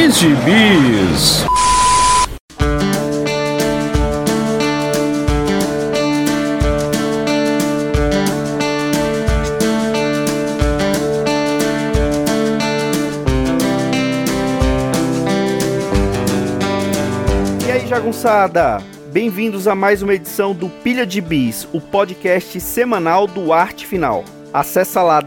Gibis. E aí, jagunçada? Bem-vindos a mais uma edição do Pilha de Bis, o podcast semanal do Arte Final. Acesse lá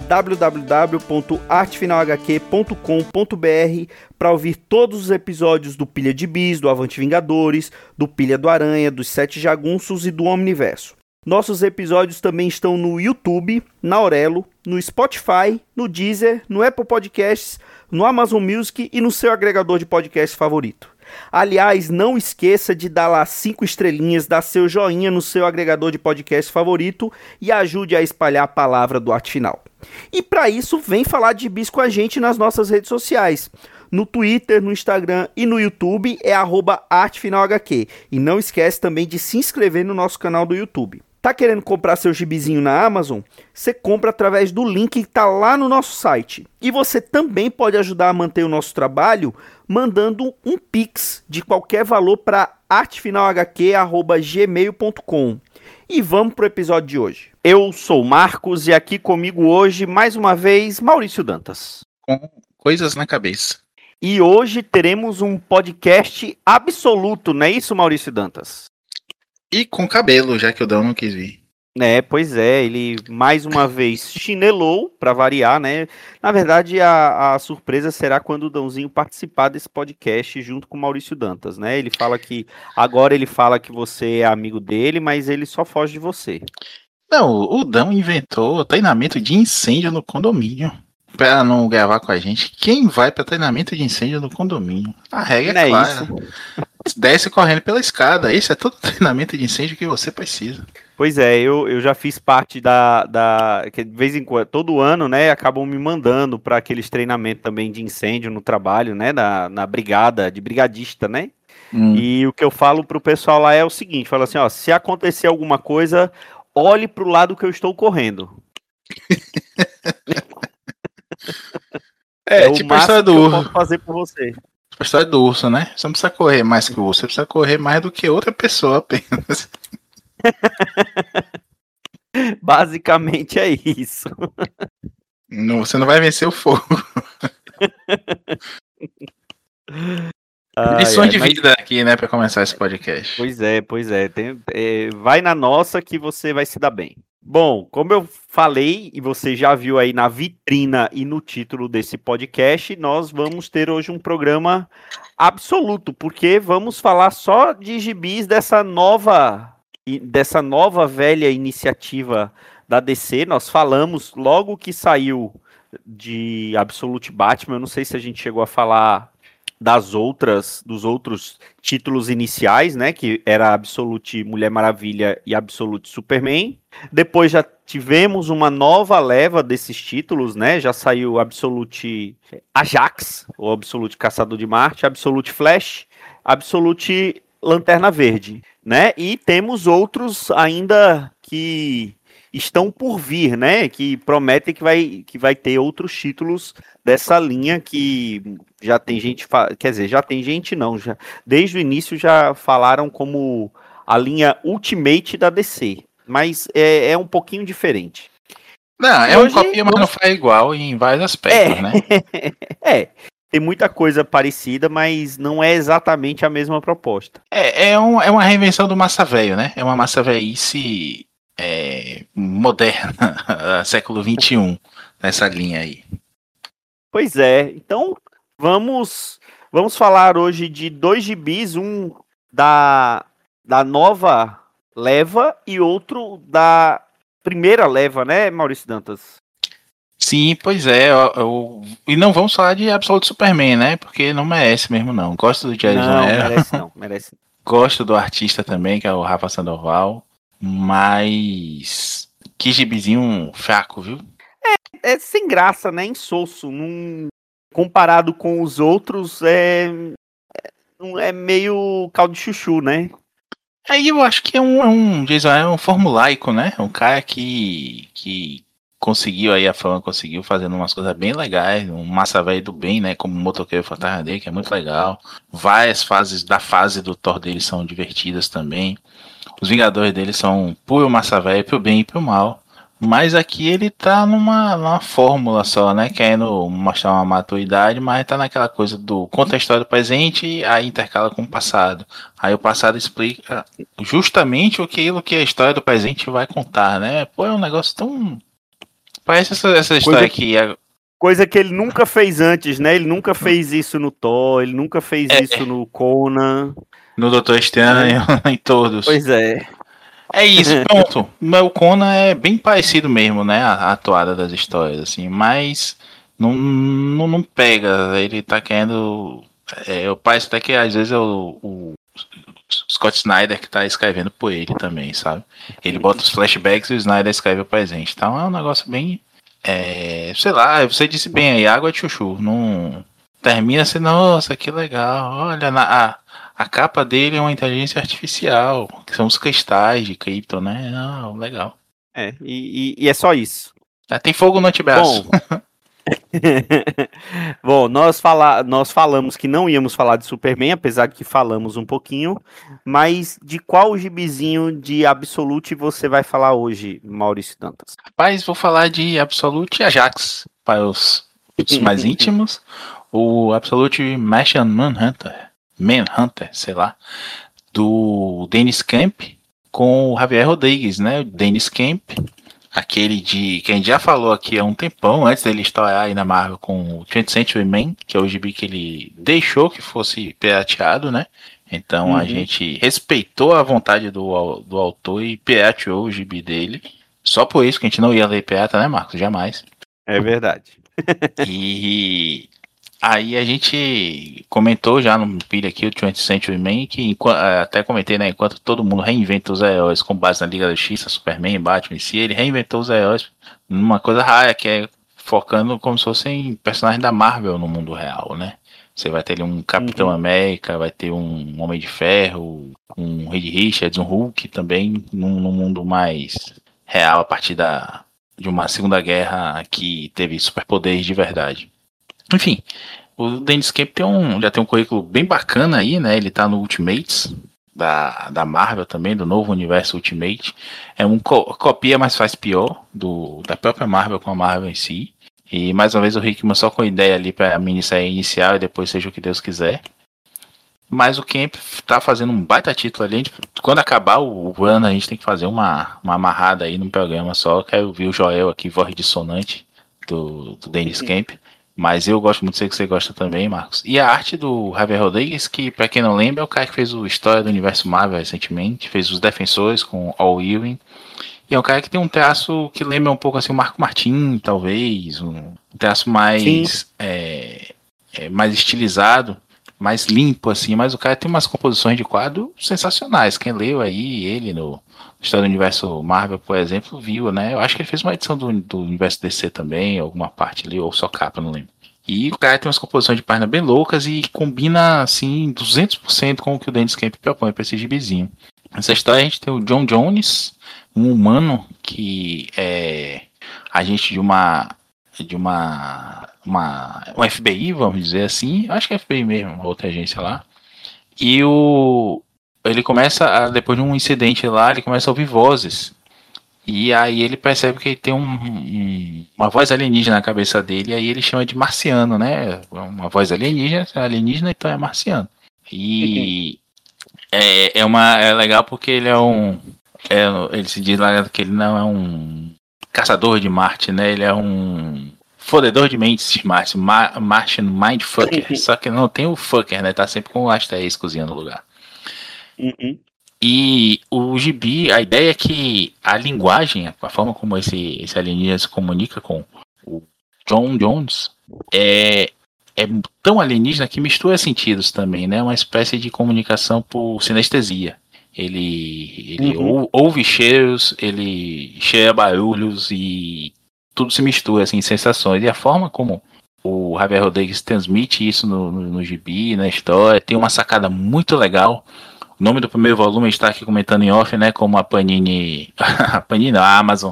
www.artefinalhq.com.br para ouvir todos os episódios do Pilha de Bis, do Avante Vingadores, do Pilha do Aranha, dos Sete Jagunços e do Omniverso. Nossos episódios também estão no YouTube, na Aurelo, no Spotify, no Deezer, no Apple Podcasts, no Amazon Music e no seu agregador de podcast favorito. Aliás, não esqueça de dar lá 5 estrelinhas, dar seu joinha no seu agregador de podcast favorito e ajude a espalhar a palavra do Arte Final. E para isso, vem falar de bis com a gente nas nossas redes sociais. No Twitter, no Instagram e no YouTube é @artefinalhq. E não esquece também de se inscrever no nosso canal do YouTube. Tá querendo comprar seu gibizinho na Amazon? Você compra através do link que tá lá no nosso site. E você também pode ajudar a manter o nosso trabalho mandando um Pix de qualquer valor para artefinalhq@gmail.com. E vamos pro episódio de hoje. Eu sou o Marcos e aqui comigo hoje, mais uma vez, Maurício Dantas. Com coisas na cabeça. E hoje teremos um podcast absoluto, não é isso, Maurício Dantas? E com cabelo, já que o Dão não quis vir. Pois é, ele mais uma vez chinelou, para variar, né? Na verdade, a surpresa será quando o Dãozinho participar desse podcast junto com o Maurício Dantas, né? Agora ele fala que você é amigo dele, mas ele só foge de você. Não, o Dão inventou treinamento de incêndio no condomínio. Pra não gravar com a gente, quem vai pra treinamento de incêndio no condomínio? A regra é clara. Isso. Desce correndo pela escada. Esse é todo o treinamento de incêndio que você precisa. Pois é, eu já fiz parte que de vez em quando, todo ano, né, acabam me mandando para aqueles treinamentos também de incêndio no trabalho, né, na brigada, de brigadista, né? E o que eu falo pro pessoal lá é o seguinte, falo assim, ó, se acontecer alguma coisa, olhe pro lado que eu estou correndo. É tipo a história do urso. Posso fazer por você. A história do urso, né? Você não precisa correr mais que o urso, você precisa correr mais do que outra pessoa apenas. Basicamente é isso. Não, você não vai vencer o fogo. Lições de vida aqui, né, pra começar esse podcast. Pois é. Vai na nossa que você vai se dar bem. Bom, como eu falei, e você já viu aí na vitrina e no título desse podcast, nós vamos ter hoje um programa absoluto, porque vamos falar só de gibis dessa nova velha iniciativa da DC. Nós falamos logo que saiu de Absolute Batman, eu não sei se a gente chegou a falar dos outros títulos iniciais, né, que era Absolute Mulher Maravilha e Absolute Superman. Depois já tivemos uma nova leva desses títulos, né, já saiu Absolute Ajax, ou Absolute Caçador de Marte, Absolute Flash, Absolute Lanterna Verde, né, e temos outros ainda que estão por vir, né, que prometem que vai ter outros títulos dessa linha que já tem gente, desde o início já falaram como a linha Ultimate da DC, mas é um pouquinho diferente. Não, é um copinho, mas não faz igual em vários aspectos, né? Tem muita coisa parecida, mas não é exatamente a mesma proposta. É uma reinvenção do massa velho, né? É uma massa velhice moderna, século XXI, nessa linha aí. Pois é, então vamos falar hoje de 2 gibis, um da nova leva e outro da primeira leva, né, Maurício Dantas? Sim, pois é, e não vamos falar de Absolute Superman, né, porque não merece mesmo não. Gosto do Jason Aaron. Não merece. Gosto do artista também, que é o Rafa Sandoval, mas que gibizinho fraco, viu? É sem graça, né? Insosso. Comparado com os outros, é meio caldo de chuchu, né? Aí eu acho que é um Jason é um formulaico, né? Um cara que conseguiu aí, a fama conseguiu fazendo umas coisas bem legais, um Massa Velho do Bem, né, como o Motoqueiro Fantasma dele, que é muito legal. Várias fases da fase do Thor dele são divertidas também. Os Vingadores dele são puro Massa Velho, pro bem e pro mal. Mas aqui ele tá numa fórmula só, né? Querendo mostrar uma maturidade, mas tá naquela coisa do conta a história do presente e aí intercala com o passado. Aí o passado explica justamente aquilo que a história do presente vai contar, né? Pô, é um negócio tão... Parece essa história aqui. Coisa que ele nunca fez antes, né? Ele nunca fez isso no Thor, ele nunca fez isso no Conan. No Doutor Estranho, em todos. Pois é. É isso, pronto. O Conan é bem parecido mesmo, né? A atuada das histórias, assim, mas não pega. Ele tá querendo. Parece até que às vezes é o Scott Snyder que tá escrevendo por ele também, sabe? Ele bota os flashbacks e o Snyder escreve o presente. Então é um negócio bem. Sei lá, você disse bem aí, água de chuchu. Não termina assim, nossa, que legal. Olha, a capa dele é uma inteligência artificial, que são os cristais de Krypton, né? Não, legal. E é só isso. Tem fogo no antebraço. Bom, nós falamos que não íamos falar de Superman, apesar de que falamos um pouquinho, mas de qual gibizinho de Absolute você vai falar hoje, Maurício Dantas? Rapaz, vou falar de Absolute Ajax, para os mais íntimos, o Absolute Martian Manhunter, sei lá, do Dennis Camp com o Javier Rodrigues, né? O Dennis Camp, aquele que a gente já falou aqui há um tempão, antes dele estourar aí na Marvel com o 20th Century Man, que é o gibi que ele deixou que fosse pirateado, né? Então a gente respeitou a vontade do autor e pirateou o gibi dele. Só por isso que a gente não ia ler pirata, né, Marcos? Jamais. É verdade. E aí a gente comentou já no vídeo aqui, o 20th Century Man, que até comentei, né, enquanto todo mundo reinventa os heróis com base na Liga da Justiça, Superman, Batman em si, ele reinventou os heróis numa coisa rara, que é focando como se fossem personagens da Marvel no mundo real, né? Você vai ter ali um Capitão América, vai ter um Homem de Ferro, um Reed Richards, um Hulk também, num mundo mais real, a partir de uma Segunda Guerra que teve superpoderes de verdade. Enfim, o Dennis Camp já tem um currículo bem bacana aí, né? Ele tá no Ultimates da Marvel também, do novo universo Ultimate. É um copia, mas faz pior da própria Marvel com a Marvel em si. E mais uma vez o Hickman só com ideia ali para a minissérie inicial e depois seja o que Deus quiser. Mas o Camp tá fazendo um baita título ali. Quando acabar o ano, a gente tem que fazer uma amarrada aí num programa só. Quero ouvir o Joel aqui, voz dissonante do Dennis Camp. Mas eu gosto muito, sei que você gosta também, Marcos. E a arte do Javier Rodrigues, que pra quem não lembra, é o cara que fez o História do Universo Marvel recentemente, fez os Defensores com Al Ewing. E é um cara que tem um traço que lembra um pouco assim o Marco Martin, talvez, um traço mais mais estilizado, mais limpo assim, mas o cara tem umas composições de quadro sensacionais. Quem leu aí ele no História do Universo Marvel, por exemplo, viu, né? Eu acho que ele fez uma edição do Universo DC também, alguma parte ali, ou só capa, não lembro. E o cara tem umas composições de página bem loucas e combina, assim, 200% com o que o Dennis Camp propõe para esse gibizinho. Nessa história a gente tem o John Jones, um humano que é agente de uma FBI, vamos dizer assim, acho que é FBI mesmo, uma outra agência lá. E ele começa, depois de um incidente lá, ele começa a ouvir vozes. E aí ele percebe que ele tem uma voz alienígena na cabeça dele, e aí ele chama de marciano, né? Uma voz alienígena, então é marciano. E é legal porque ele ele se diz lá que ele não é um caçador de Marte, né? Ele é um fodedor de mentes de Marte, Martian Mindfucker. Só que não tem o fucker, né? Tá sempre com o asteriscozinho no lugar. E o gibi, a ideia é que a linguagem, a forma como esse alienígena se comunica com o John Jones é tão alienígena que mistura sentidos também, né? Uma espécie de comunicação por sinestesia. Ele ouve cheiros, ele cheira barulhos e tudo se mistura, assim, sensações. E a forma como o Javier Rodrigues transmite isso no gibi, na história, tem uma sacada muito legal. O nome do primeiro volume está aqui comentando em off, né? Como a Panini, a Amazon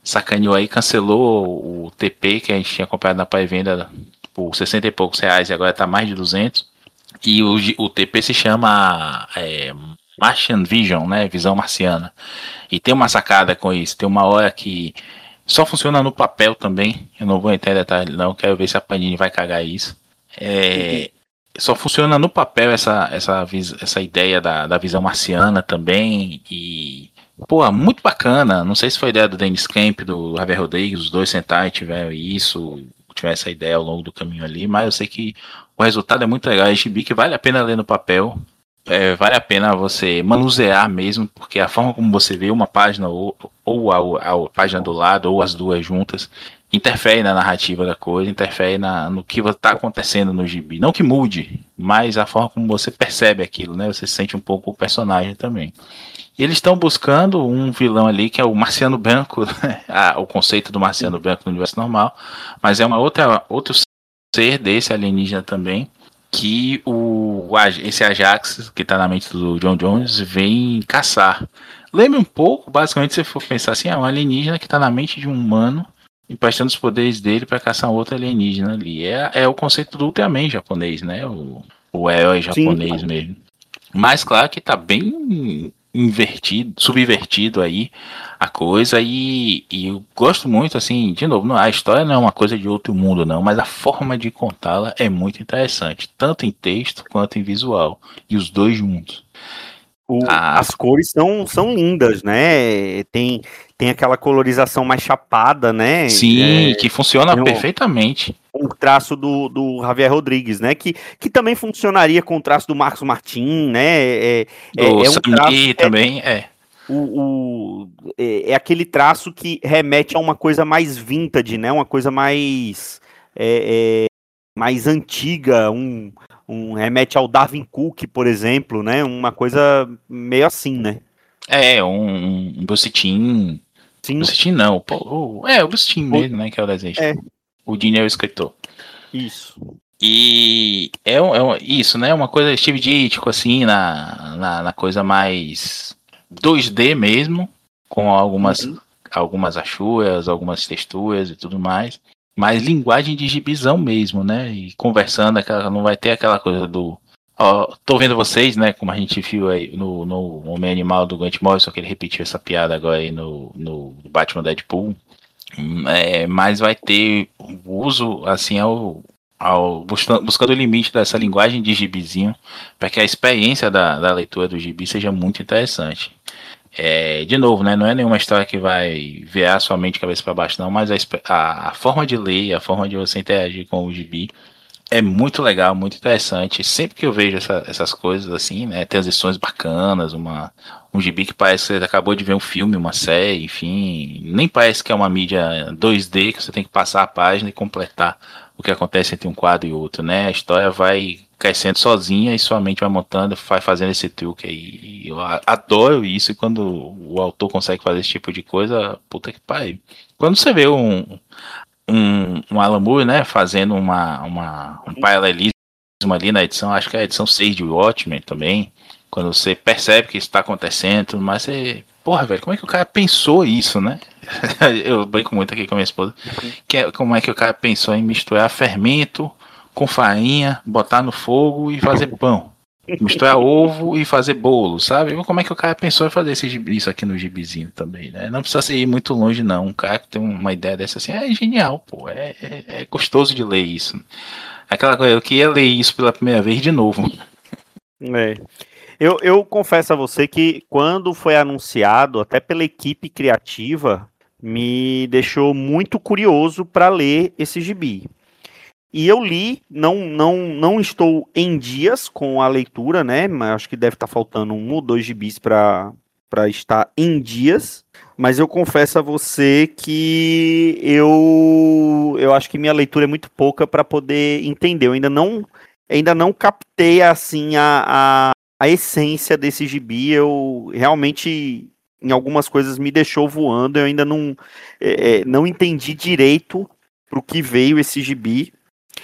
sacaneou aí, cancelou o TP que a gente tinha comprado na pré-venda por 60 e poucos reais e agora tá mais de 200. E o TP se chama Martian Vision, né? Visão marciana. E tem uma sacada com isso. Tem uma hora que só funciona no papel também. Eu não vou entrar em detalhe, não. Quero ver se a Panini vai cagar isso. Só funciona no papel essa ideia da visão marciana também. E, pô, muito bacana. Não sei se foi ideia do Dennis Kemp, do Javier Rodrigues, os dois sentaram e tiveram isso, tiveram essa ideia ao longo do caminho ali. Mas eu sei que o resultado é muito legal. É gibi que vale a pena ler no papel. Vale a pena você manusear mesmo, porque a forma como você vê uma página ou a página do lado, ou as duas juntas, interfere na narrativa da coisa, interfere no que está acontecendo no gibi. Não que mude, mas a forma como você percebe aquilo, né? Você sente um pouco o personagem também. E eles estão buscando um vilão ali que é o Marciano Branco, né? O conceito do Marciano Branco no universo normal, mas é outro ser desse alienígena também, que esse Ajax, que está na mente do John Jones, vem caçar. Lembra um pouco, basicamente, se você for pensar assim, é um alienígena que está na mente de um humano, emprestando os poderes dele para caçar um outro alienígena ali. É o conceito do Ultraman japonês, né? O herói japonês. Sim. Mesmo. Mas claro que está bem subvertido aí a coisa, e eu gosto muito, assim, de novo, a história não é uma coisa de outro mundo não, mas a forma de contá-la é muito interessante, tanto em texto quanto em visual, e os dois juntos. As cores são lindas, né? Tem aquela colorização mais chapada, né? Sim, que funciona perfeitamente. O traço do Javier Rodrigues, né? Que também funcionaria com o traço do Marcos Martin, né? Um traço também é aquele traço que remete a uma coisa mais vintage, né? Uma coisa mais mais antiga, remete ao Darwin Cook, por exemplo, né? Uma coisa meio assim, né? Um Bruce Timm. Sim. Bruce Timm não, o Bruce Timm mesmo, né? Que é o desenho. O Dini é o escritor. Isso. E isso, né? Uma coisa Steve Ditko, assim, na coisa mais 2D mesmo, com algumas achuras, algumas texturas e tudo mais. Mas linguagem de gibizão mesmo, né? E conversando, não vai ter aquela coisa do... tô vendo vocês, né? Como a gente viu aí no Homem Animal do Grant Morrison, que ele repetiu essa piada agora aí no Batman Deadpool. Mas vai ter o uso, assim, buscando o limite dessa linguagem de gibizinho, para que a experiência da leitura do gibi seja muito interessante. De novo, né, não é nenhuma história que vai virar sua mente de cabeça para baixo, não, mas a forma de ler, a forma de você interagir com o gibi é muito legal, muito interessante. Sempre que eu vejo essas coisas assim, né, transições bacanas, um gibi que parece que você acabou de ver um filme, uma série, enfim, nem parece que é uma mídia 2D que você tem que passar a página e completar o que acontece entre um quadro e outro, né? A história vai crescendo sozinha e sua mente vai montando, vai fazendo esse truque aí. Eu adoro isso, e quando o autor consegue fazer esse tipo de coisa, puta que pariu. Quando você vê um Alan Moore, né, fazendo um paralelismo ali na edição, acho que é a edição 6 de Watchmen também, quando você percebe que isso está acontecendo, mas você, porra, velho, como é que o cara pensou isso, né? Eu brinco muito aqui com a minha esposa, como é que o cara pensou em misturar fermento com farinha, botar no fogo e fazer pão, misturar ovo e fazer bolo, sabe? Como é que o cara pensou em fazer isso aqui no gibizinho também, né? Não precisa ir muito longe, não. Um cara que tem uma ideia dessa assim, é genial, pô. É gostoso de ler isso. Aquela coisa, eu queria ler isso pela primeira vez de novo. Eu confesso a você que quando foi anunciado, até pela equipe criativa, me deixou muito curioso para ler esse gibi. E eu li, não estou em dias com a leitura, né? Mas acho que deve estar faltando 1 ou 2 gibis para estar em dias. Mas eu confesso a você que eu acho que minha leitura é muito pouca para poder entender. Eu ainda não captei assim a essência desse gibi. Eu realmente, em algumas coisas, me deixou voando. Eu ainda não entendi direito para o que veio esse gibi.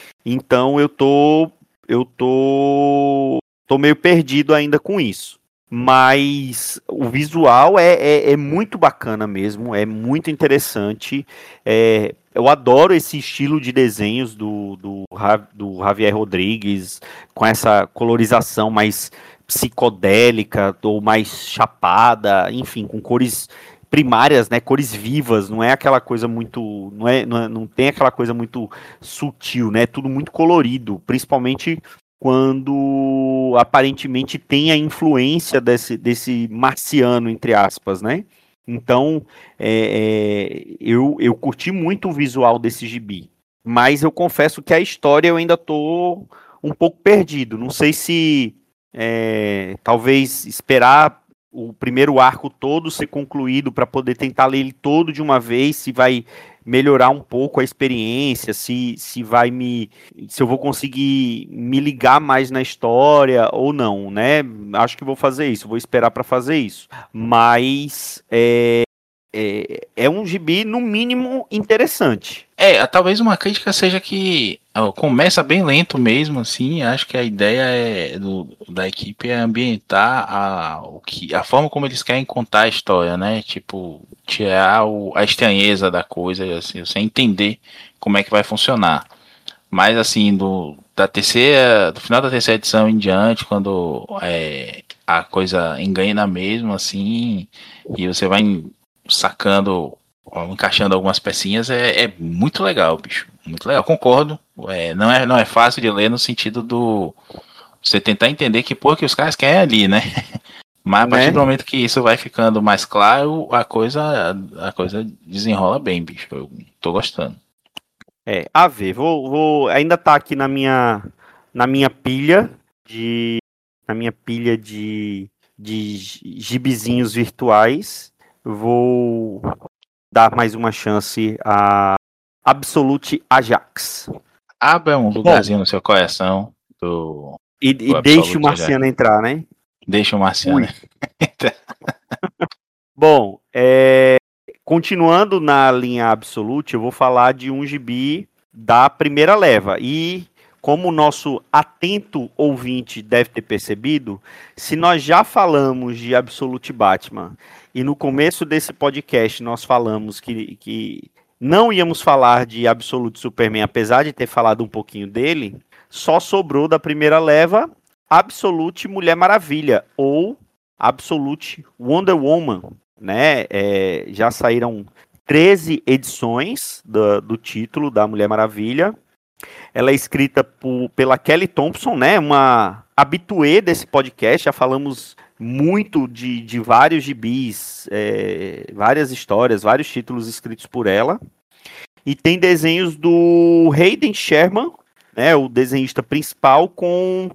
Então eu tô meio perdido ainda com isso. mas o visual é muito bacana mesmo, é muito interessante. Eu adoro esse estilo de desenhos do Javier Rodrigues, com essa colorização mais psicodélica ou mais chapada, enfim, com cores primárias, né, cores vivas, não é aquela coisa muito, não tem aquela coisa muito sutil, né, tudo muito colorido, principalmente quando aparentemente tem a influência desse marciano, entre aspas, né? Então, eu curti muito o visual desse gibi, mas eu confesso que a história eu ainda tô um pouco perdido. Não sei se talvez esperar o primeiro arco todo ser concluído para poder tentar ler ele todo de uma vez, se vai melhorar um pouco a experiência, se eu vou conseguir me ligar mais na história ou não, né? Acho que vou fazer isso, vou esperar para fazer isso. Mas é um gibi, no mínimo, interessante. Talvez uma crítica seja que começa bem lento mesmo, assim. Acho que a ideia da equipe é ambientar a forma como eles querem contar a história, né? Tipo, tirar a estranheza da coisa, assim, você entender como é que vai funcionar. Mas assim, do final da terceira edição em diante, quando a coisa engana mesmo, assim, e você vai sacando, encaixando algumas pecinhas, é muito legal, bicho. Muito legal, concordo. Não é fácil de ler no sentido do você tentar entender que que os caras querem ali, né? Mas a partir do momento que isso vai ficando mais claro, a coisa desenrola bem, bicho. Eu tô gostando. A ver, ainda tá aqui na minha pilha de gibizinhos virtuais. Vou dar mais uma chance a Absolute Ajax. Abra um lugarzinho no seu coração e deixe o Marciano entrar, né? Deixa o Marciano entrar. Bom, continuando na linha Absolute, eu vou falar de um gibi da primeira leva. E como o nosso atento ouvinte deve ter percebido, se nós já falamos de Absolute Batman e no começo desse podcast nós falamos que não íamos falar de Absolute Superman, apesar de ter falado um pouquinho dele, só sobrou da primeira leva Absolute Mulher Maravilha ou Absolute Wonder Woman, né? Já saíram 13 edições do título da Mulher Maravilha. Ela é escrita pela Kelly Thompson, né? Uma habituê desse podcast. Já falamos muito de vários gibis, várias histórias, vários títulos escritos por ela. E tem desenhos do Hayden Sherman, né? O desenhista principal, com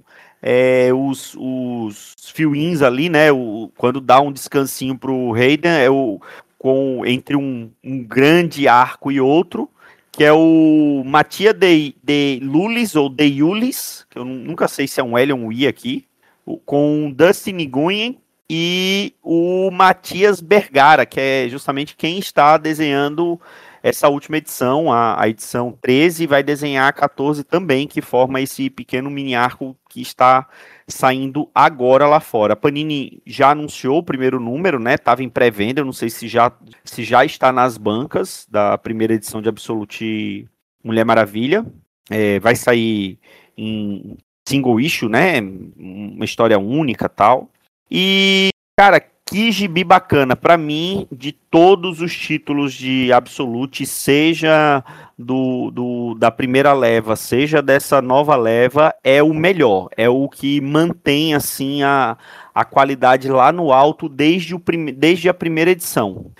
os fill-ins ali, né? Quando dá um descansinho pro Hayden, entre um grande arco e outro, que é o Mattia de Lulis, ou de Yulis, que eu nunca sei se é um L ou um I aqui, com Dustin Nguyen e o Matias Bergara, que é justamente quem está desenhando essa última edição, a edição 13, vai desenhar a 14 também, que forma esse pequeno mini arco que está saindo agora lá fora. A Panini já anunciou o primeiro número, né? Estava em pré-venda, eu não sei se já está nas bancas da primeira edição de Absolute Mulher Maravilha. Vai sair em single issue, né? Uma história única e tal. E, cara, que gibi bacana. Para mim, de todos os títulos de Absolute, seja da primeira leva, seja dessa nova leva, é o melhor. É o que mantém, assim, a qualidade lá no alto desde a primeira edição.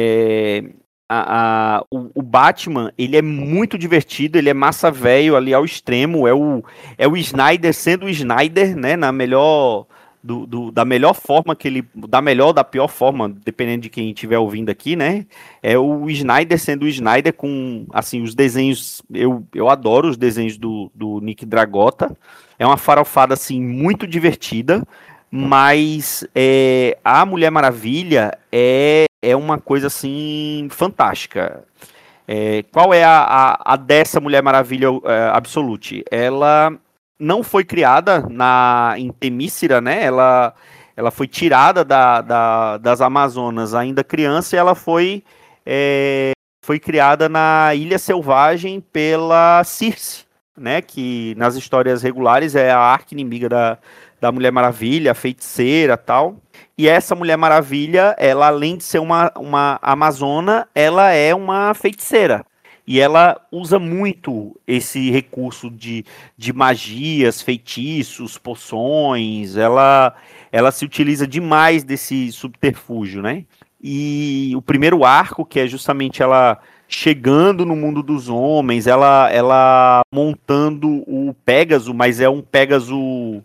O Batman, ele é muito divertido, ele é massa velho ali ao extremo, é o Snyder sendo o Snyder, né, na melhor... da melhor forma da pior forma, dependendo de quem estiver ouvindo aqui, né? É o Snyder sendo o Snyder com, assim, os desenhos, eu adoro os desenhos do Nick Dragotta. É uma farofada, assim, muito divertida, mas a Mulher Maravilha é uma coisa, assim, fantástica. Qual é a dessa Mulher Maravilha Absolute? Ela não foi criada em Temícera, né? Ela ela foi tirada das Amazonas ainda criança e ela foi criada na Ilha Selvagem pela Circe, né, que nas histórias regulares é a arqui-inimiga da Mulher Maravilha, a feiticeira tal. E essa Mulher Maravilha, ela além de ser uma amazona, ela é uma feiticeira. E ela usa muito esse recurso de magias, feitiços, poções. Ela se utiliza demais desse subterfúgio, né? E o primeiro arco, que é justamente ela chegando no mundo dos homens, ela montando o Pégaso, mas é um Pégaso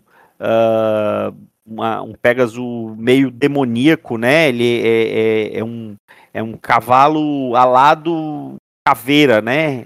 um Pégaso meio demoníaco, né? Ele é um cavalo alado caveira, né?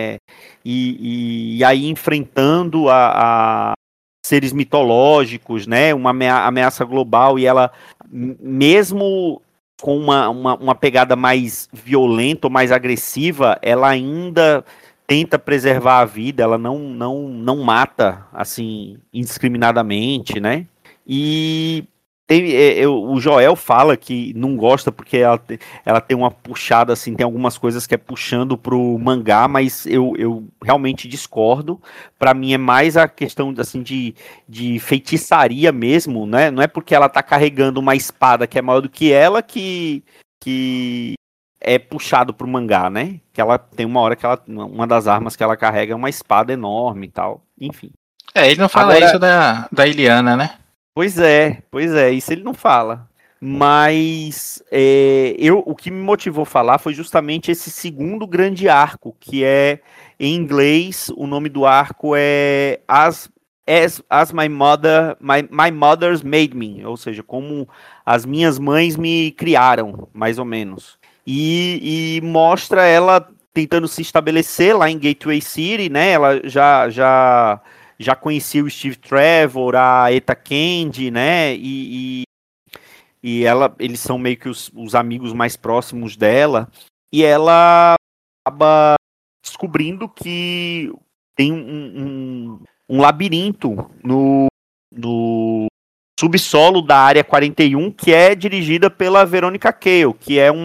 E aí enfrentando a seres mitológicos, né? Uma ameaça global, e ela, mesmo com uma pegada mais violenta ou mais agressiva, ela ainda tenta preservar a vida, ela não mata, assim, indiscriminadamente, né? E o Joel fala que não gosta porque ela tem uma puxada, assim, tem algumas coisas que é puxando pro mangá, mas eu realmente discordo. Para mim é mais a questão, assim, de feitiçaria mesmo, né? Não é porque ela tá carregando uma espada que é maior do que ela que é puxado pro mangá, né? Que ela tem uma hora que uma das armas que ela carrega é uma espada enorme e tal. Enfim. Ele não fala agora, isso da Iliana, né? Pois é, isso ele não fala. Mas o que me motivou a falar foi justamente esse segundo grande arco, que é, em inglês, o nome do arco é As my mothers made me, ou seja, como as minhas mães me criaram, mais ou menos. E mostra ela tentando se estabelecer lá em Gateway City, né? Ela já conhecia o Steve Trevor, a Eta Candy, né? E eles são meio que os amigos mais próximos dela. E ela acaba descobrindo que tem um labirinto no subsolo da Área 41, que é dirigida pela Veronica Cale, que é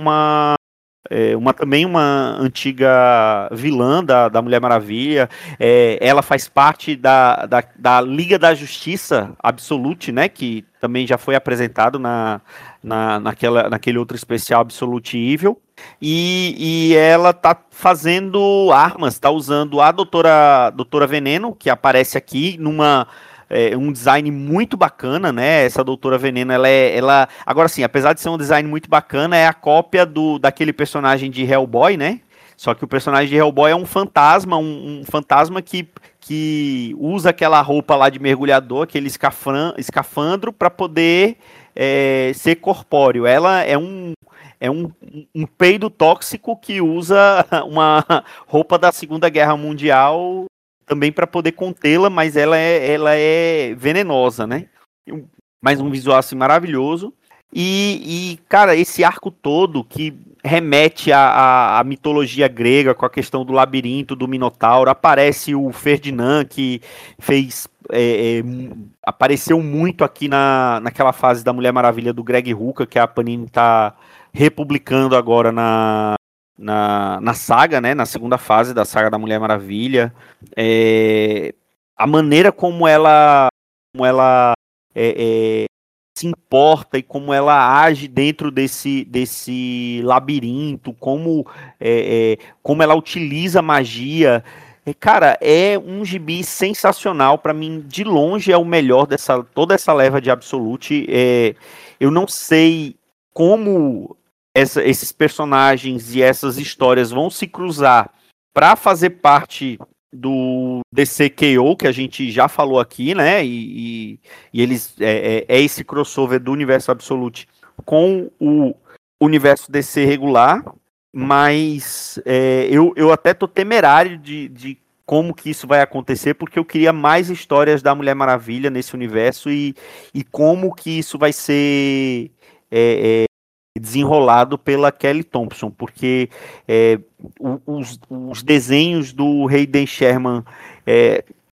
também uma antiga vilã da Mulher Maravilha. Ela faz parte da Liga da Justiça Absolute, né? Que também já foi apresentado naquele outro especial Absolute Evil. E ela tá fazendo armas, tá usando a Doutora Veneno, que aparece aqui um design muito bacana, né? Essa Doutora Veneno, ela agora sim, apesar de ser um design muito bacana, é a cópia daquele personagem de Hellboy, né? Só que o personagem de Hellboy é um fantasma, um fantasma que usa aquela roupa lá de mergulhador, aquele escafandro, para poder ser corpóreo. Ela é um peido tóxico que usa uma roupa da Segunda Guerra Mundial também para poder contê-la, mas ela é venenosa, né? Mais um visual assim maravilhoso. E, cara, esse arco todo que remete à mitologia grega, com a questão do labirinto, do Minotauro. Aparece o Ferdinand, que apareceu muito aqui naquela fase da Mulher Maravilha do Greg Rucka, que a Panini tá republicando agora na saga, né, na segunda fase da saga da Mulher Maravilha. A maneira como ela se importa e como ela age dentro desse labirinto, como ela utiliza magia. Cara, é um gibi sensacional. Para mim, de longe, é o melhor toda essa leva de Absolute. Eu não sei como esses personagens e essas histórias vão se cruzar para fazer parte do DCKO, que a gente já falou aqui, né? E eles esse crossover do universo Absolute com o universo DC regular, mas eu até tô temerário de como que isso vai acontecer, porque eu queria mais histórias da Mulher Maravilha nesse universo e como que isso vai ser desenrolado pela Kelly Thompson, porque os desenhos do Hayden Sherman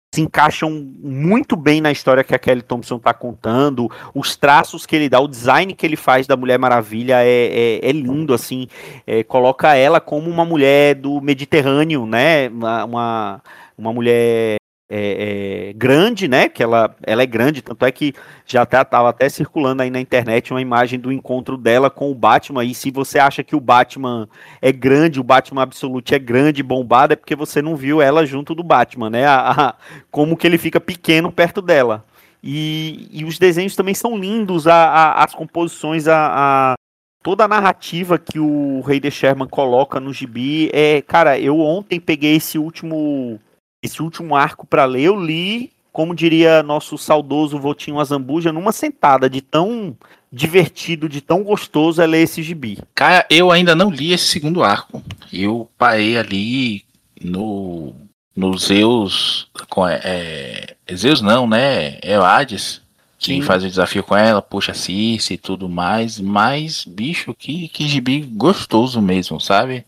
se encaixam muito bem na história que a Kelly Thompson tá contando, os traços que ele dá, o design que ele faz da Mulher Maravilha é lindo, assim, coloca ela como uma mulher do Mediterrâneo, né, uma mulher grande, né, que ela é grande, tanto é que já estava até circulando aí na internet uma imagem do encontro dela com o Batman, e se você acha que o Batman é grande, o Batman Absolute é grande, bombado, é porque você não viu ela junto do Batman, né, como que ele fica pequeno perto dela. E os desenhos também são lindos, as composições, toda a narrativa que o Heide Sherman coloca no gibi, cara, eu ontem peguei esse último arco para ler, eu li, como diria nosso saudoso Votinho Azambuja, numa sentada, de tão divertido, de tão gostoso é ler esse gibi. Cara, eu ainda não li esse segundo arco. Eu parei ali no Zeus, Zeus não, né? É o Hades, que Sim. faz o desafio com ela, puxa a Circe e tudo mais, mas, bicho, que gibi gostoso mesmo, sabe?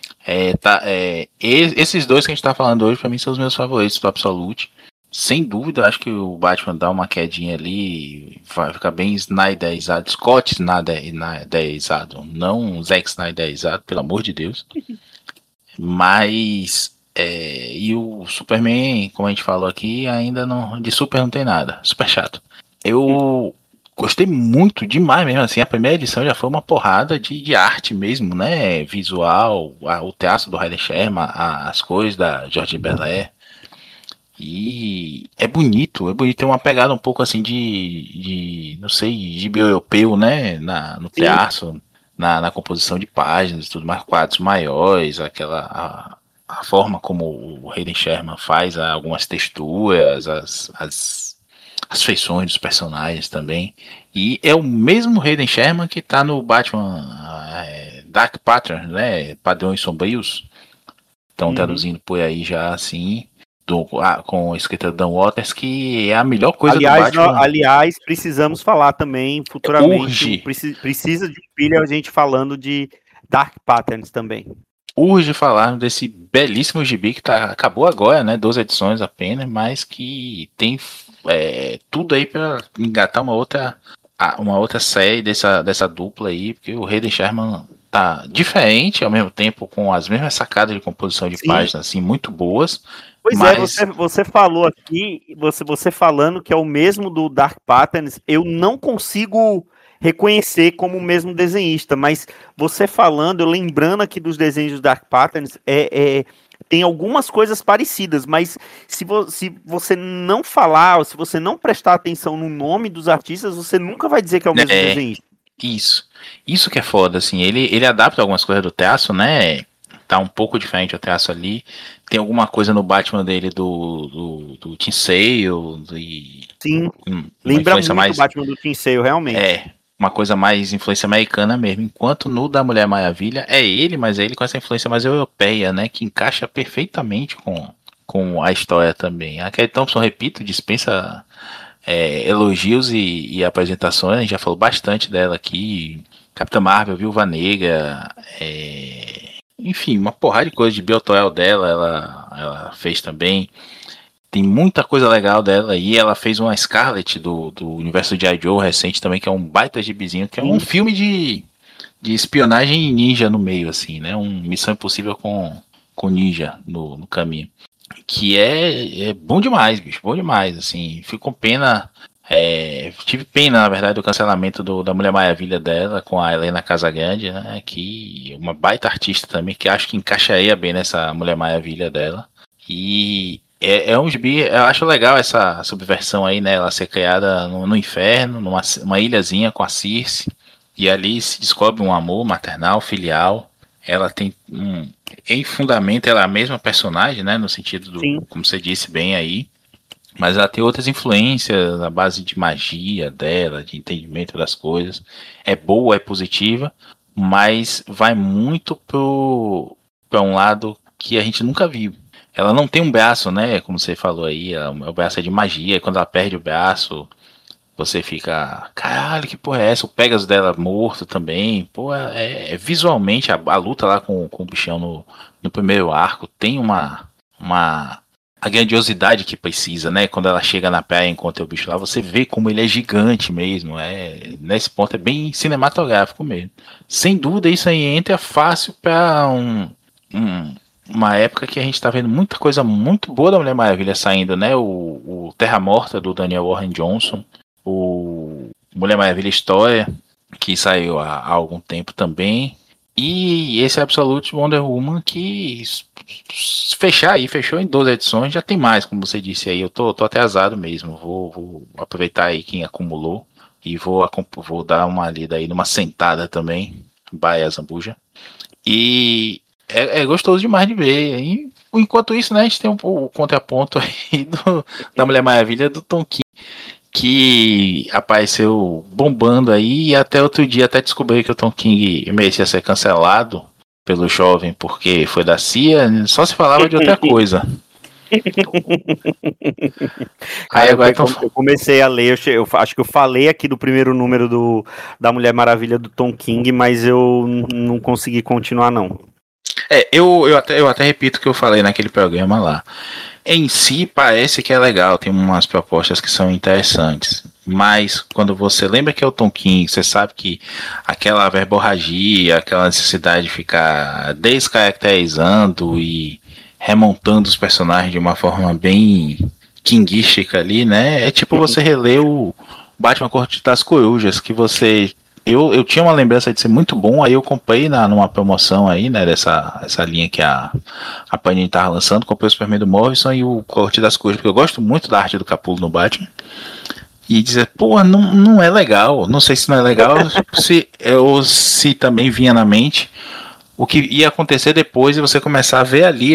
Esses dois que a gente tá falando hoje, pra mim, são os meus favoritos do Absolute. Sem dúvida, acho que o Batman dá uma quedinha ali, vai ficar bem Snyderizado, Scott Snyderizado, não Zack Snyderizado, pelo amor de Deus. Mas, e o Superman, como a gente falou aqui, ainda não, de Super não tem nada, super chato. Eu gostei muito, demais mesmo, assim, a primeira edição já foi uma porrada de arte mesmo, né, visual, o traço do Heide Sherman, as cores da George Belair, e é bonito, tem uma pegada um pouco assim não sei, gibi europeu, né, no traço, na composição de páginas, tudo mais, quadros maiores, a forma como o Heide Sherman faz algumas texturas, as feições dos personagens também. E é o mesmo Heide Sherman que tá no Batman Dark Pattern, né? Padrões Sombrios. Estão traduzindo por aí já assim, com a escrita do Dan Watters, que é a melhor coisa do Batman. Aliás, precisamos falar também futuramente. Precisa de pilha a gente falando de Dark Patterns também. Urge falar desse belíssimo gibi que acabou agora, né? 12 edições apenas, mas que tem tudo aí para engatar uma outra série dessa dupla aí, porque o Heide Sherman tá diferente, ao mesmo tempo com as mesmas sacadas de composição de páginas assim, muito boas. Pois mas... você falou aqui, você falando que é o mesmo do Dark Patterns, eu não consigo reconhecer como o mesmo desenhista, mas você falando, eu lembrando aqui dos desenhos do Dark Patterns, tem algumas coisas parecidas, mas se você não falar, ou se você não prestar atenção no nome dos artistas, você nunca vai dizer que é o mesmo desenhista. Isso que é foda, assim, ele adapta algumas coisas do traço, né, tá um pouco diferente o traço ali, tem alguma coisa no Batman dele do Tim Sale, Sim, lembra muito o Batman do Tim Sale, realmente. Uma coisa mais influência americana mesmo, enquanto no da Mulher Maravilha mas é ele com essa influência mais europeia, né, que encaixa perfeitamente com a história também. A Kelly Thompson, repito, dispensa elogios e apresentações, a gente já falou bastante dela aqui, Capitã Marvel, Viúva Negra, enfim, uma porrada de coisa de biotoel dela, ela fez também. Tem muita coisa legal dela e ela fez uma Scarlet do universo de G.I. Joe recente também, que é um baita gibizinho, que é um filme de espionagem ninja no meio, assim, né? Missão Impossível com ninja no caminho. Que é bom demais, bicho, bom demais, assim. Fico com pena, tive pena, na verdade, do cancelamento da Mulher Maravilha dela com a Helena Casagrande, né? Que uma baita artista também, que acho que encaixaria bem nessa Mulher Maravilha dela. E é um gibi, eu acho legal essa subversão aí, né? Ela ser criada no inferno, numa ilhazinha com a Circe, e ali se descobre um amor maternal, filial. Ela tem em fundamento, ela é a mesma personagem, né? No sentido como você disse bem aí, mas ela tem outras influências na base de magia dela, de entendimento das coisas. É boa, é positiva, mas vai muito para um lado que a gente nunca viu. Ela não tem um braço, né? Como você falou aí, o braço é de magia. E quando ela perde o braço, você fica, caralho, que porra é essa? O Pegasus dela morto também. Pô, visualmente a luta lá com o bichão no primeiro arco tem uma a grandiosidade que precisa, né? Quando ela chega na praia e encontra o bicho lá, você vê como ele é gigante mesmo. Nesse ponto é bem cinematográfico mesmo. Sem dúvida, isso aí entra fácil para uma época que a gente tá vendo muita coisa muito boa da Mulher Maravilha saindo, né? O Terra Morta, do Daniel Warren Johnson, o Mulher Maravilha História, que saiu há algum tempo também, e esse Absolute Wonder Woman que fechou em 12 edições, já tem mais, como você disse aí, eu tô atrasado mesmo, vou aproveitar aí quem acumulou e vou dar uma lida aí numa sentada também, Baia Zambuja, e é gostoso demais de ver. E, enquanto isso, né, a gente tem o contraponto aí da Mulher Maravilha, do Tom King, que apareceu bombando aí, e até outro dia até descobri que o Tom King merecia ser cancelado pelo jovem porque foi da CIA, só se falava de outra coisa. Aí agora eu comecei a ler, eu acho que eu falei aqui do primeiro número da Mulher Maravilha do Tom King, mas eu não consegui continuar não. Eu até repito o que eu falei naquele programa lá. Em si parece que é legal, tem umas propostas que são interessantes, mas quando você lembra que é o Tom King, você sabe que aquela verborragia, aquela necessidade de ficar descaracterizando e remontando os personagens de uma forma bem kinguística ali, né? É tipo você reler o Batman Corte das Corujas, que você... Eu tinha uma lembrança de ser muito bom, aí eu comprei numa promoção aí, né, essa linha que a Panini tava lançando, comprei o Superman do Morrison e o Corte das Corujas, porque eu gosto muito da arte do Capullo no Batman, e dizer, pô, não é legal, não sei se não é legal, se também vinha na mente o que ia acontecer depois e você começar a ver ali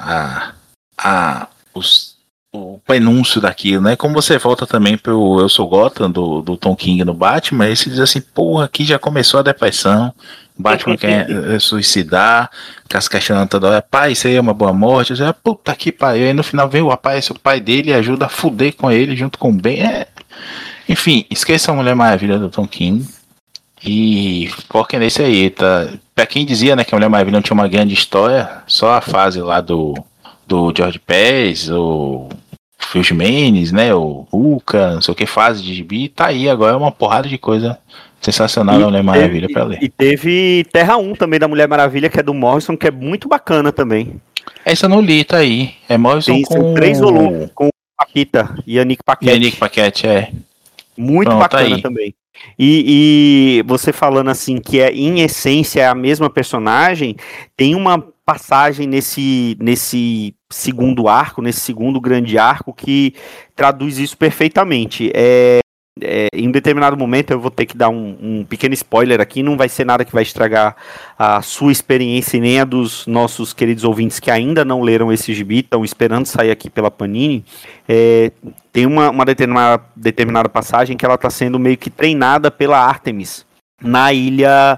o prenúncio daquilo, né? Como você volta também pro Eu Sou Gotham do Tom King no Batman, aí você diz assim, porra, aqui já começou a depressão, o Batman quer suicidar, fica se questionando toda hora, pai, isso aí é uma boa morte, eu digo, puta que pariu, aí no final vem o rapaz, o pai dele ajuda a fuder com ele junto com o Ben, enfim, esqueça a Mulher Maravilha do Tom King e foquem nesse aí, tá? Pra quem dizia, né, que a Mulher Maravilha não tinha uma grande história, só a fase lá do George Pérez, o Phil Jimenez, né, o Ruka, não sei o que, fase de gibi, tá aí agora uma porrada de coisa sensacional da Mulher Maravilha pra ler. E teve Terra 1 também da Mulher Maravilha, que é do Morrison, que é muito bacana também. Essa eu não li, tá aí. É Morrison com 3 volumes, com Paquita e Yannick Paquette, Muito pronto, bacana também. E você falando assim que em essência é a mesma personagem, tem uma passagem nesse segundo arco, nesse segundo grande arco, que traduz isso perfeitamente. Em um determinado momento eu vou ter que dar um pequeno spoiler aqui, não vai ser nada que vai estragar a sua experiência e nem a dos nossos queridos ouvintes que ainda não leram esse gibi, estão esperando sair aqui pela Panini. Tem uma determinada passagem que ela está sendo meio que treinada pela Artemis na ilha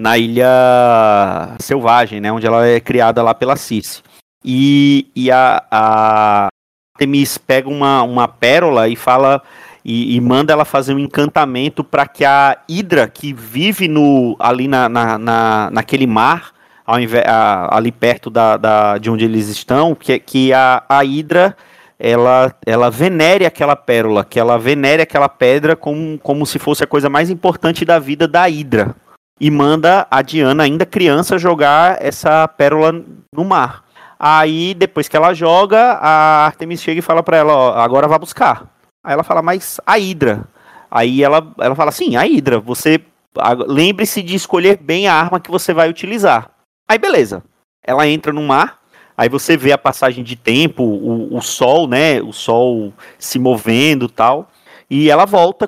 selvagem, né, onde ela é criada lá pela Circe. E a Artemis pega uma pérola e fala e manda ela fazer um encantamento para que a Hidra, que vive ali naquele mar, ali perto de onde eles estão, que a Hidra ela venere aquela pérola, que ela venere aquela pedra como se fosse a coisa mais importante da vida da Hidra. E manda a Diana, ainda criança, jogar essa pérola no mar. Aí, depois que ela joga, a Artemis chega e fala pra ela, ó, agora vá buscar. Aí ela fala, mas a Hidra. Aí ela fala, sim, a Hidra, você lembre-se de escolher bem a arma que você vai utilizar. Aí, beleza. Ela entra no mar, aí você vê a passagem de tempo, o sol, né, o sol se movendo e tal, e ela volta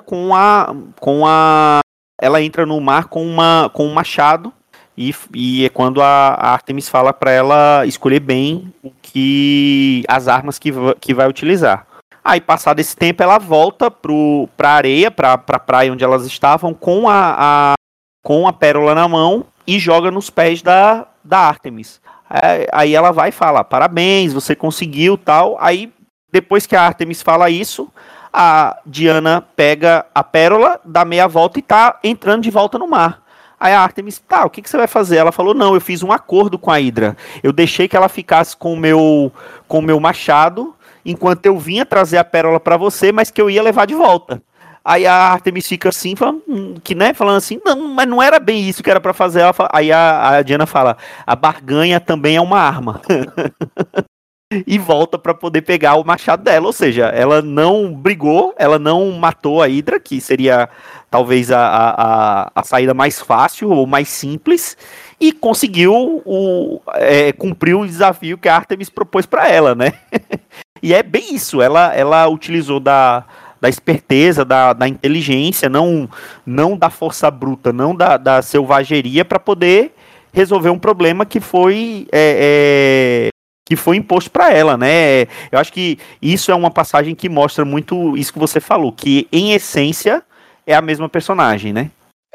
ela entra no mar com um machado, e é quando a Artemis fala para ela escolher bem as armas que vai utilizar. Aí, passado esse tempo, ela volta pra areia, pra praia onde elas estavam, com a pérola na mão e joga nos pés da Artemis. Aí ela vai e fala, parabéns, você conseguiu, tal. Aí, depois que a Artemis fala isso, a Diana pega a pérola, dá meia volta e tá entrando de volta no mar. Aí a Artemis, o que você vai fazer? Ela falou, não, eu fiz um acordo com a Hidra. Eu deixei que ela ficasse com o meu machado, enquanto eu vinha trazer a pérola para você, mas que eu ia levar de volta. Aí a Artemis fica assim, falando assim, não, mas não era bem isso que era para fazer. Aí a Diana fala, a barganha também é uma arma. E volta para poder pegar o machado dela, ou seja, ela não brigou, ela não matou a Hydra, que seria talvez a saída mais fácil ou mais simples, e conseguiu cumprir o desafio que a Artemis propôs para ela, né? E é bem isso, ela utilizou da esperteza, da inteligência, não da força bruta, não da selvageria, para poder resolver um problema que foi imposto para ela, né? Eu acho que isso é uma passagem que mostra muito isso que você falou, que em essência é a mesma personagem, né?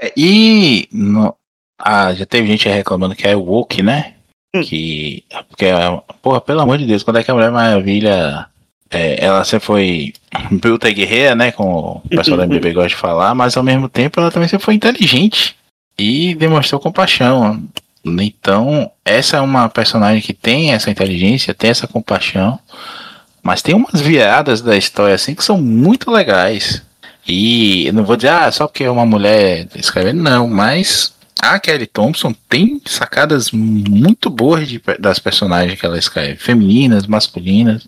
Já teve gente reclamando que é o woke, né? Porra, pelo amor de Deus, quando é que a Mulher Maravilha ela sempre foi bruta e guerreira, né? Como o pessoal da MDB gosta de falar, mas ao mesmo tempo ela também sempre foi inteligente e demonstrou compaixão. Então, essa é uma personagem que tem essa inteligência, tem essa compaixão, mas tem umas viradas da história assim que são muito legais. E eu não vou dizer, só porque é uma mulher escrevendo, não, mas a Kelly Thompson tem sacadas muito boas das personagens que ela escreve, femininas, masculinas.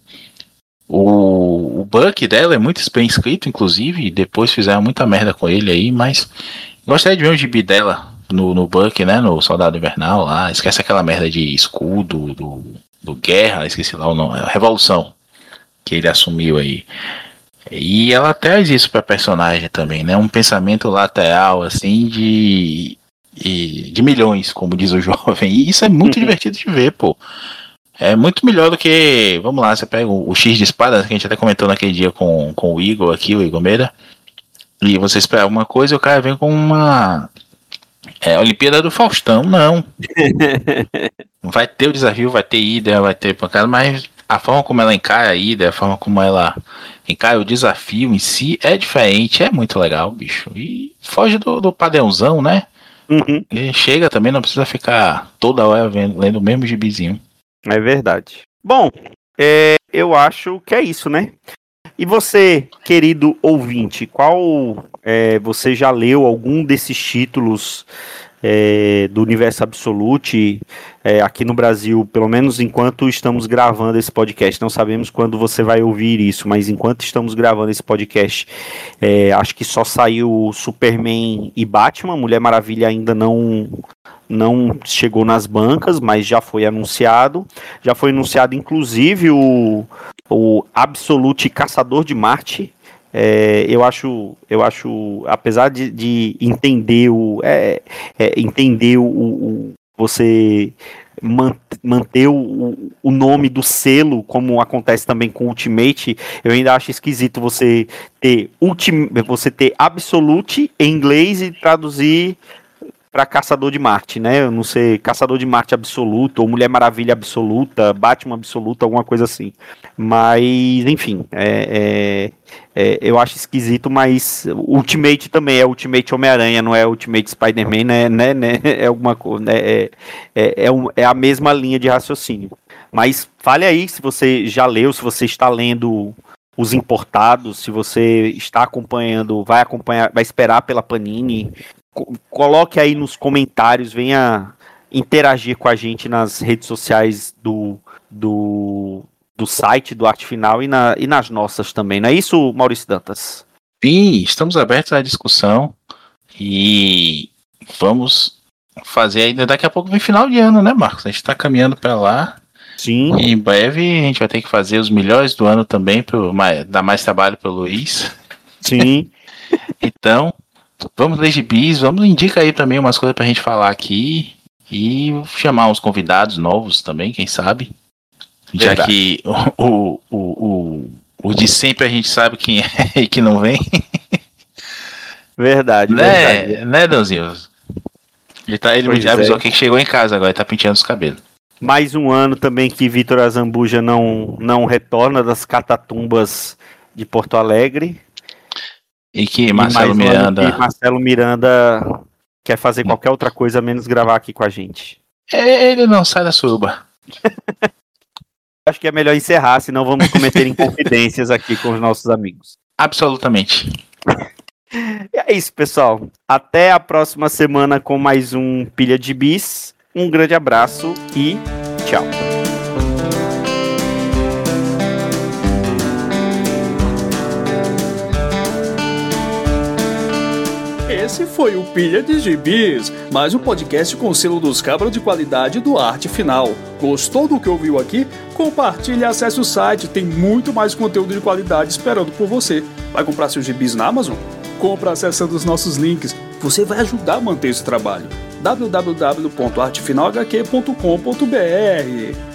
O Buck dela é muito bem escrito, inclusive, e depois fizeram muita merda com ele aí, mas gostaria de ver o gibi dela no Buck, né, no Soldado Invernal lá, esquece aquela merda de escudo, do Guerra, esqueci lá o nome, Revolução, que ele assumiu aí. E ela traz isso pra personagem também, né, um pensamento lateral, assim, de milhões, como diz o jovem, e isso é muito divertido de ver, pô. É muito melhor do que, vamos lá, você pega o X de espada, que a gente até comentou naquele dia com o Igor aqui, o Igor Meira, e você espera alguma coisa e o cara vem com uma Olimpíada do Faustão, não. Vai ter o desafio, vai ter Hydra, vai ter pancada, mas a forma como ela encara a Hydra, a forma como ela encara o desafio em si é diferente, é muito legal, bicho. E foge do padrãozão, né? Uhum. E chega também, não precisa ficar toda hora lendo o mesmo gibizinho. É verdade. Bom, eu acho que é isso, né? E você, querido ouvinte, você já leu algum desses títulos do Universo Absolute aqui no Brasil, pelo menos enquanto estamos gravando esse podcast? Não sabemos quando você vai ouvir isso, mas enquanto estamos gravando esse podcast, acho que só saiu Superman e Batman. Mulher Maravilha ainda não chegou nas bancas, mas já foi anunciado. Já foi anunciado, inclusive, o Absolute Caçador de Marte. Eu acho, apesar de entender você manter o nome do selo, como acontece também com Ultimate, eu ainda acho esquisito você ter Absolute em inglês e traduzir para Caçador de Marte, né? Eu não sei, Caçador de Marte Absoluto, ou Mulher Maravilha Absoluta, Batman Absoluto, alguma coisa assim. Mas, enfim, eu acho esquisito, mas Ultimate também é Ultimate Homem-Aranha, não é Ultimate Spider-Man, né? É alguma coisa, é a mesma linha de raciocínio. Mas fale aí se você já leu, se você está lendo os importados, se você está acompanhando, vai esperar pela Panini. Coloque aí nos comentários, venha interagir com a gente nas redes sociais do site do Arte Final e nas nossas também, não é isso, Maurício Dantas? Sim, estamos abertos à discussão e vamos fazer ainda. Daqui a pouco vem final de ano, né, Marcos? A gente está caminhando para lá. Sim. E em breve a gente vai ter que fazer os melhores do ano também, dar mais trabalho para o Luiz. Sim. Então, vamos ler gibis, vamos indicar aí também umas coisas pra gente falar aqui e chamar uns convidados novos também, quem sabe. Já que o de sempre a gente sabe quem é e que não vem. Verdade, verdade. Né, Dãozinho? Ele me avisou que chegou em casa agora, tá penteando os cabelos. Mais um ano também que Vitor Azambuja não retorna das catatumbas de Porto Alegre. E que Marcelo Miranda quer fazer qualquer outra coisa menos gravar aqui com a gente. Ele não sai da suruba. acho que é melhor encerrar, senão vamos cometer inconfidências aqui com os nossos amigos. Absolutamente. E é isso, pessoal. Até a próxima semana com mais um Pilha de Bis. Um grande abraço e tchau. Esse foi o Pilha de Gibis, mais um podcast com o selo dos cabras de qualidade do Arte Final. Gostou do que ouviu aqui? Compartilhe e acesse o site, tem muito mais conteúdo de qualidade esperando por você. Vai comprar seus gibis na Amazon? Compra acessando os nossos links. Você vai ajudar a manter esse trabalho. www.artefinalhq.com.br